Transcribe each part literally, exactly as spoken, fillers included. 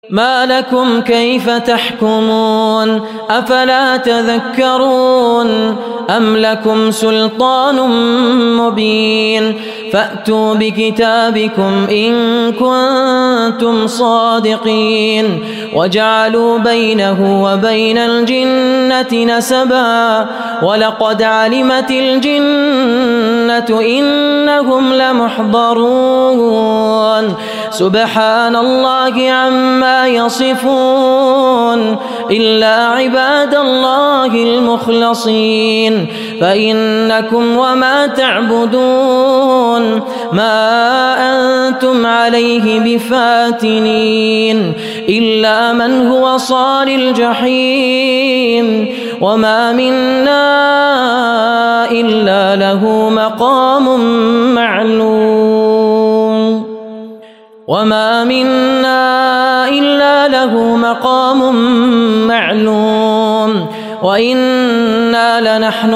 ما لكم كيف تحكمون أفلا تذكرون أم لكم سلطان مبين فأتوا بكتابكم إن كنتم صادقين وجعلوا بينه وبين الجنة نسبا ولقد علمت الجنة إنهم لمحضرون سبحان الله عما يصفون إلا عباد الله المخلصين فإنكم وما تعبدون ما أنتم عليه بفاتنين إلا من هو صال الجحيم وما منا إلا له مقام معلوم وما منا إلا له مقام معلوم وإنا لنحن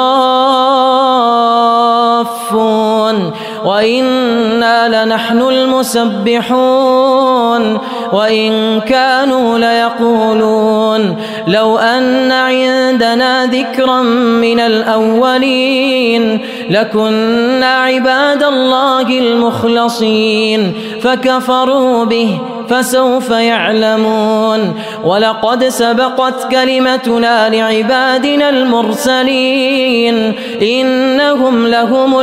الصافون وإنا لنحن المسبحون وإن كانوا ليقولون لو أن عندنا ذكرا من الأولين لكنا عباد الله المخلصين فكفروا به فسوف يعلمون ولقد سبقت كلمتنا لعبادنا المرسلين إنهم لهم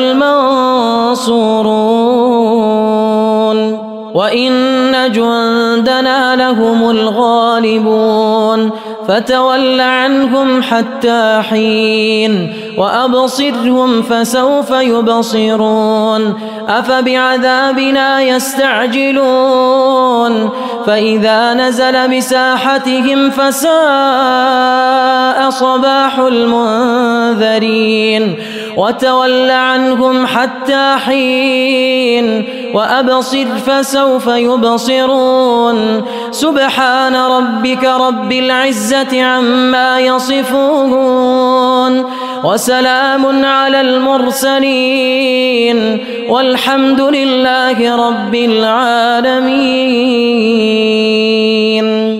المنصورون وإن جندنا لهم الغالبون فتول عنهم حتى حين وأبصرهم فسوف يبصرون أفبعذابنا يستعجلون فإذا نزل بساحتهم فساء صباح المنذرين وتول عنهم حتى حين وأبصر فسوف يبصرون سبحان ربك رب العزة عما يصفون وسلام على المرسلين والحمد لله رب العالمين.